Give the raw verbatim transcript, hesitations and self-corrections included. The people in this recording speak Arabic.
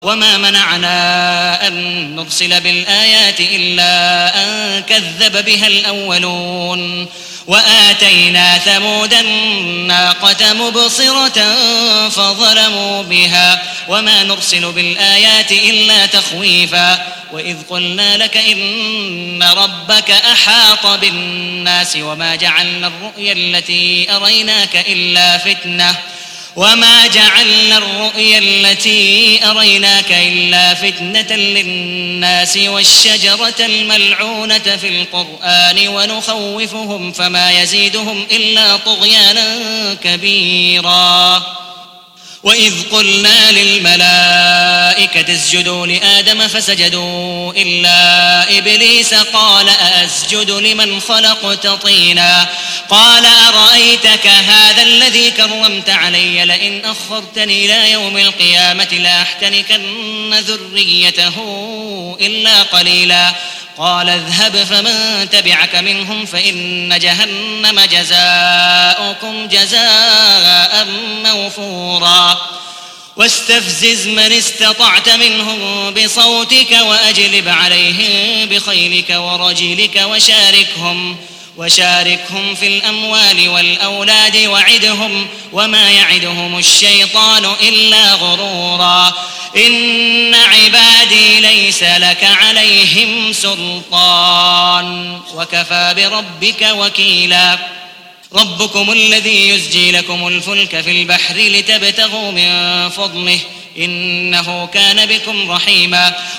وما منعنا أن نرسل بالآيات إلا أن كذب بها الأولون وآتينا ثمود الناقة مبصرة فظلموا بها وما نرسل بالآيات إلا تخويفا وإذ قلنا لك إن ربك أحاط بالناس وما جعلنا الرؤيا التي أريناك إلا فتنة وما جعلنا الرؤيا التي أريناك إلا فتنة للناس والشجرة الملعونة في القرآن ونخوفهم فما يزيدهم إلا طغيانا كبيرا وإذ قلنا للملائكة اسجدوا لآدم فسجدوا إلا إبليس قال أسجد لمن خلقت طينا قال أرأيتك هذا الذي كرمت علي لئن أخرتني إلى يوم القيامة لأحتنكن ذريته إلا قليلا قال اذهب فمن تبعك منهم فإن جهنم جزاؤكم جزاء موفورا واستفزز من استطعت منهم بصوتك وأجلب عليهم بخيلك ورجلك وشاركهم وشاركهم في الأموال والأولاد وعدهم وما يعدهم الشيطان إلا غرورا إن عبادي ليس لك عليهم سلطان وكفى بربك وكيلا ربكم الذي يزجي لكم الفلك في البحر لتبتغوا من فضله إنه كان بكم رحيما